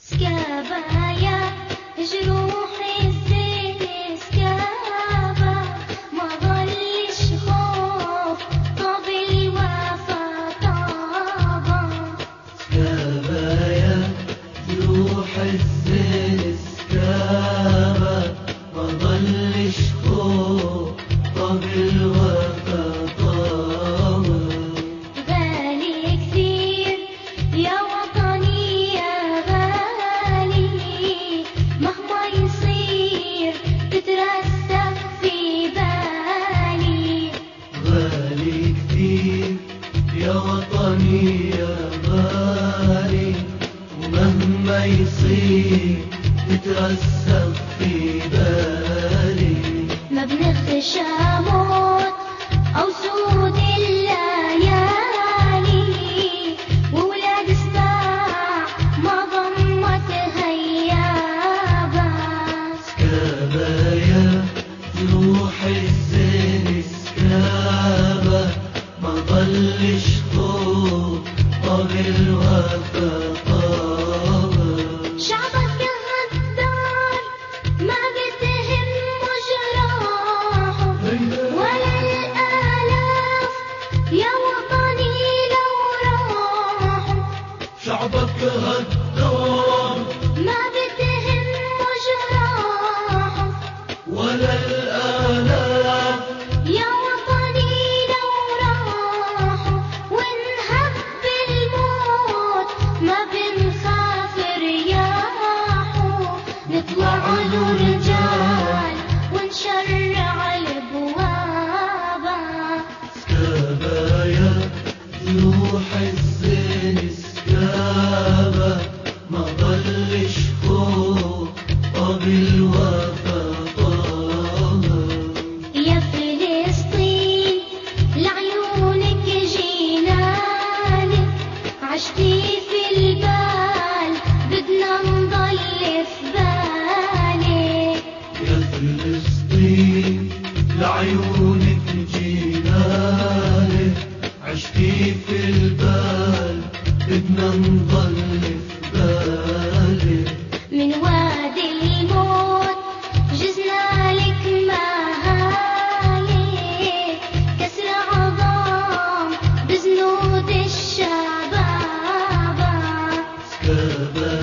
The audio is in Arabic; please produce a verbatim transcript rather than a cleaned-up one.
سكابايا جروح الزين سكابا ما ظلش خوف طاب الوفا طابا سكابايا جروح الزين سكابا ما ظلش خوف طاب الوفا طابا غالي كثير يا وطني يا غالي مهما يصير تترسخ في بالي غالي كثير يا وطني يا غالي ومهما يصير تترسخ في بالي ما بنخشى موت أو سود الليالي وولاد الساع ما ضمت هيابة سكابايا جروح الزين سكابة ما ظلش خوف طاب الوفا طابا شعبك غدار ما بتهم جراحه ولا الآلاف يا وطني لو راحوا شعبك غدار ما بتهم جراحه ولا الآلاف يا وطني لو راحوا ونهب الموت ما بنخاف رياحه نطلع له رجال ونشرع البوابة سكابايا جروح الزين سكابة ما ظلش خوف طاب الوفا طابا يا فلسطين لعيونك جينالك عشتي في البال بدنا نضل في بالك يا فلسطين لعيونك جينالك عشتي في البال بدنا نضل في بالك من وادي الموت جزنا لك مهالك كسر عظام بزنود الشبابة سكابايا